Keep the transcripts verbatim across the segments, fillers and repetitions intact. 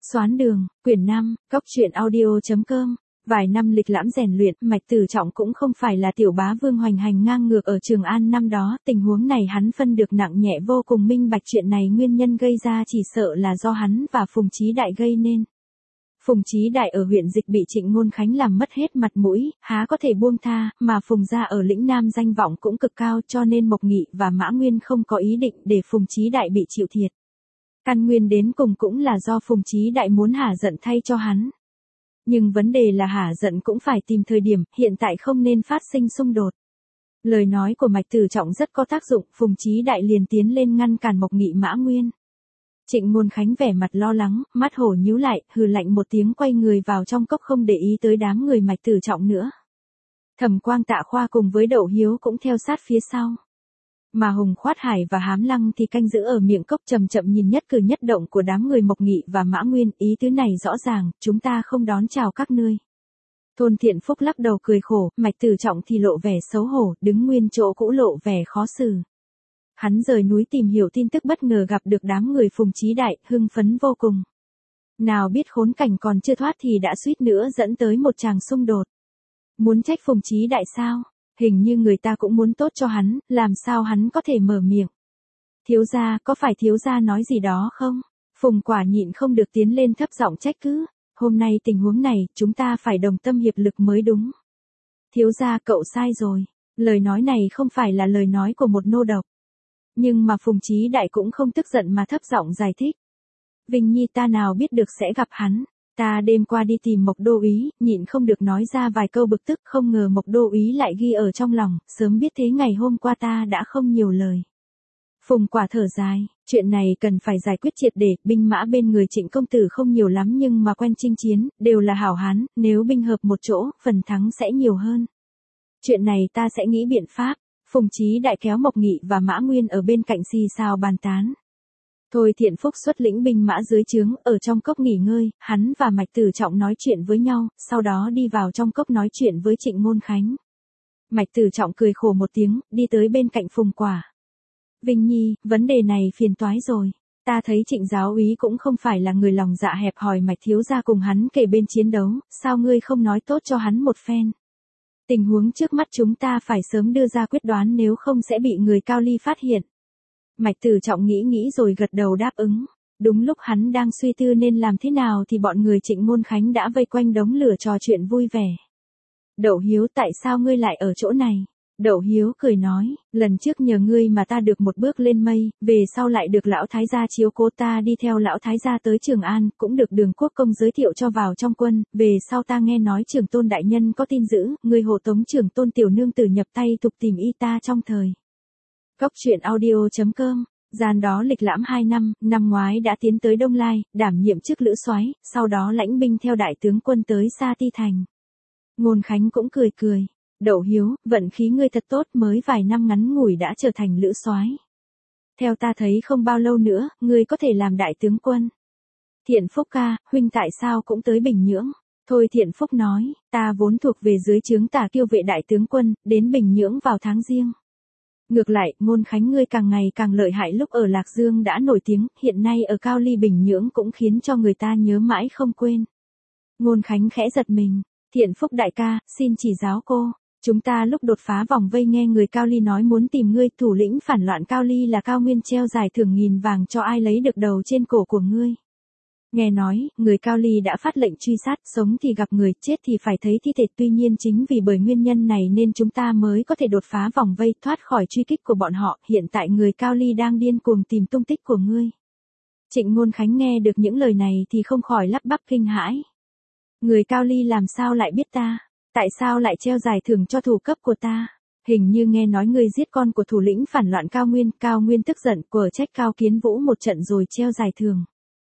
Xoán đường, quyển năm, cóc truyện audio chấm com. Vài năm lịch lãm rèn luyện, Mạch Tử Trọng cũng không phải là tiểu bá vương hoành hành ngang ngược ở Trường An năm đó, tình huống này hắn phân được nặng nhẹ vô cùng minh bạch, chuyện này nguyên nhân gây ra chỉ sợ là do hắn và Phùng Chí Đại gây nên. Phùng Chí Đại ở huyện Dịch bị Trịnh Ngôn Khánh làm mất hết mặt mũi, há có thể buông tha, mà Phùng gia ở lĩnh Nam danh vọng cũng cực cao, cho nên Mộc Nghị và Mã Nguyên không có ý định để Phùng Chí Đại bị chịu thiệt. Căn nguyên đến cùng cũng là do Phùng Chí Đại muốn hả giận thay cho hắn. Nhưng vấn đề là hả giận cũng phải tìm thời điểm, hiện tại không nên phát sinh xung đột. Lời nói của Mạch Tử Trọng rất có tác dụng, Phùng Chí Đại liền tiến lên ngăn cản Mộc Nghị Mã Nguyên. Trịnh Ngôn Khánh vẻ mặt lo lắng, mắt hổ nhíu lại, hừ lạnh một tiếng quay người vào trong cốc không để ý tới đám người Mạch Tử Trọng nữa. Thẩm Quang Tạ Khoa cùng với Đậu Hiếu cũng theo sát phía sau. Mà Hùng Khoát Hải và Hám Lăng thì canh giữ ở miệng cốc chậm chậm nhìn nhất cử nhất động của đám người Mộc Nghị và Mã Nguyên, ý tứ này rõ ràng, chúng ta không đón chào các ngươi. Thôn Thiện Phúc lắc đầu cười khổ, Mạch Tử Trọng thì lộ vẻ xấu hổ, đứng nguyên chỗ cũ lộ vẻ khó xử. Hắn rời núi tìm hiểu tin tức bất ngờ gặp được đám người Phùng Chí Đại, hưng phấn vô cùng. Nào biết khốn cảnh còn chưa thoát thì đã suýt nữa dẫn tới một tràng xung đột. Muốn trách Phùng Chí Đại sao? Hình như người ta cũng muốn tốt cho hắn, làm sao hắn có thể mở miệng. Thiếu gia, có phải thiếu gia nói gì đó không? Phùng Quả nhịn không được tiến lên thấp giọng trách cứ. Hôm nay tình huống này, chúng ta phải đồng tâm hiệp lực mới đúng. Thiếu gia, cậu sai rồi. Lời nói này không phải là lời nói của một nô độc. Nhưng mà Phùng Chí Đại cũng không tức giận mà thấp giọng giải thích. Vinh Nhi ta nào biết được sẽ gặp hắn. Ta đêm qua đi tìm Mộc Đô Úy, nhịn không được nói ra vài câu bực tức, không ngờ Mộc Đô Úy lại ghi ở trong lòng, sớm biết thế ngày hôm qua ta đã không nhiều lời. Phùng Quả thở dài, chuyện này cần phải giải quyết triệt để, binh mã bên người Trịnh công tử không nhiều lắm nhưng mà quen chinh chiến, đều là hảo hán, nếu binh hợp một chỗ, phần thắng sẽ nhiều hơn. Chuyện này ta sẽ nghĩ biện pháp. Phùng Chí Đại kéo Mộc Nghị và Mã Nguyên ở bên cạnh xì xào bàn tán. Thôi Thiện Phúc xuất lĩnh binh mã dưới trướng, ở trong cốc nghỉ ngơi, hắn và Mạch Tử Trọng nói chuyện với nhau, sau đó đi vào trong cốc nói chuyện với Trịnh Ngôn Khánh. Mạch Tử Trọng cười khổ một tiếng, đi tới bên cạnh Phùng Quả. Vinh Nhi, vấn đề này phiền toái rồi. Ta thấy Trịnh giáo úy cũng không phải là người lòng dạ hẹp hòi, Mạch thiếu gia cùng hắn kề bên chiến đấu, sao ngươi không nói tốt cho hắn một phen? Tình huống trước mắt chúng ta phải sớm đưa ra quyết đoán nếu không sẽ bị người Cao Ly phát hiện. Mạch Tử Trọng nghĩ nghĩ rồi gật đầu đáp ứng. Đúng lúc hắn đang suy tư nên làm thế nào thì bọn người Trịnh Ngôn Khánh đã vây quanh đống lửa trò chuyện vui vẻ. Đậu Hiếu, tại sao ngươi lại ở chỗ này? Đậu Hiếu cười nói, lần trước nhờ ngươi mà ta được một bước lên mây, về sau lại được lão thái gia chiếu cố, ta đi theo lão thái gia tới Trường An, cũng được Đường Quốc công giới thiệu cho vào trong quân, về sau ta nghe nói Trường Tôn đại nhân có tin dữ, người hộ tống Trường Tôn tiểu nương tử nhập tay tục tìm y ta trong thời. Cóc truyện audio chấm com. Gian đó lịch lãm hai năm, năm ngoái đã tiến tới Đông Lai, đảm nhiệm chức lữ soái, sau đó lãnh binh theo đại tướng quân tới Sa Ti Thành. Ngôn Khánh cũng cười cười. Đậu Hiếu, vận khí ngươi thật tốt, mới vài năm ngắn ngủi đã trở thành lữ soái. Theo ta thấy không bao lâu nữa, ngươi có thể làm đại tướng quân. Thiện Phúc ca, huynh tại sao cũng tới Bình Nhưỡng? Thôi Thiện Phúc nói, ta vốn thuộc về dưới trướng Tả Kiêu vệ đại tướng quân, đến Bình Nhưỡng vào tháng Giêng. Ngược lại, Ngôn Khánh ngươi càng ngày càng lợi hại, lúc ở Lạc Dương đã nổi tiếng, hiện nay ở Cao Ly Bình Nhưỡng cũng khiến cho người ta nhớ mãi không quên. Ngôn Khánh khẽ giật mình, Thiện Phúc đại ca, xin chỉ giáo cô. Chúng ta lúc đột phá vòng vây nghe người Cao Ly nói muốn tìm ngươi, thủ lĩnh phản loạn Cao Ly là Cao Nguyên treo giải thưởng nghìn vàng cho ai lấy được đầu trên cổ của ngươi. Nghe nói, người Cao Ly đã phát lệnh truy sát, sống thì gặp người, chết thì phải thấy thi thể, tuy nhiên chính vì bởi nguyên nhân này nên chúng ta mới có thể đột phá vòng vây, thoát khỏi truy kích của bọn họ, hiện tại người Cao Ly đang điên cuồng tìm tung tích của ngươi. Trịnh Ngôn Khánh nghe được những lời này thì không khỏi lắp bắp kinh hãi. Người Cao Ly làm sao lại biết ta? Tại sao lại treo giải thưởng cho thủ cấp của ta? Hình như nghe nói ngươi giết con của thủ lĩnh phản loạn Cao Nguyên, Cao Nguyên tức giận, quở trách Cao Kiến Vũ một trận rồi treo giải thưởng.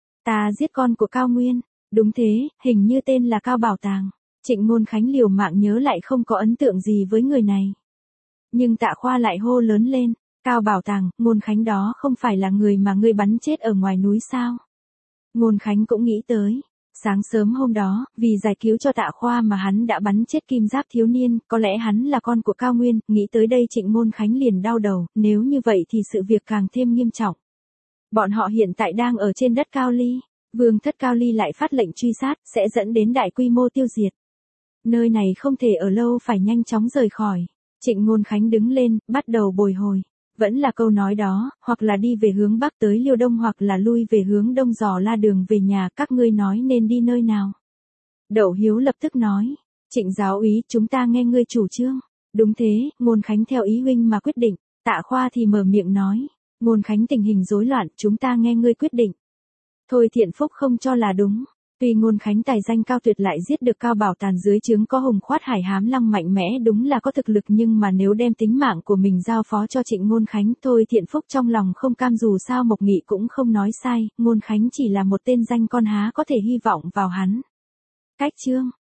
Ta giết con của Cao Nguyên, đúng thế, hình như tên là Cao Bảo Tàng. Trịnh Ngôn Khánh liều mạng nhớ lại không có ấn tượng gì với người này. Nhưng Tạ Khoa lại hô lớn lên, Cao Bảo Tàng, Ngôn Khánh đó không phải là người mà ngươi bắn chết ở ngoài núi sao? Ngôn Khánh cũng nghĩ tới. Sáng sớm hôm đó, vì giải cứu cho Tạ Khoa mà hắn đã bắn chết Kim Giáp thiếu niên, có lẽ hắn là con của Cao Nguyên, nghĩ tới đây Trịnh Ngôn Khánh liền đau đầu, nếu như vậy thì sự việc càng thêm nghiêm trọng. Bọn họ hiện tại đang ở trên đất Cao Ly, Vương thất Cao Ly lại phát lệnh truy sát, sẽ dẫn đến đại quy mô tiêu diệt. Nơi này không thể ở lâu, phải nhanh chóng rời khỏi. Trịnh Ngôn Khánh đứng lên, bắt đầu bồi hồi. Vẫn là câu nói đó, hoặc là đi về hướng Bắc tới Liêu Đông hoặc là lui về hướng Đông dò la đường về nhà, các ngươi nói nên đi nơi nào. Đậu Hiếu lập tức nói, Trịnh giáo úy, chúng ta nghe ngươi chủ trương. Đúng thế, Ngôn Khánh theo ý huynh mà quyết định. Tạ Khoa thì mở miệng nói, Ngôn Khánh tình hình rối loạn, chúng ta nghe ngươi quyết định. Thôi Thiện Phúc không cho là đúng. Tuy Ngôn Khánh tài danh cao tuyệt lại giết được Cao Bảo Tàn dưới trướng có Hùng Khoát Hải Hám Lăng mạnh mẽ, đúng là có thực lực, nhưng mà nếu đem tính mạng của mình giao phó cho Trịnh Ngôn Khánh, Thôi Thiện Phúc trong lòng không cam, dù sao Mộc Nghị cũng không nói sai, Ngôn Khánh chỉ là một tên danh con há có thể hy vọng vào hắn. Cách chương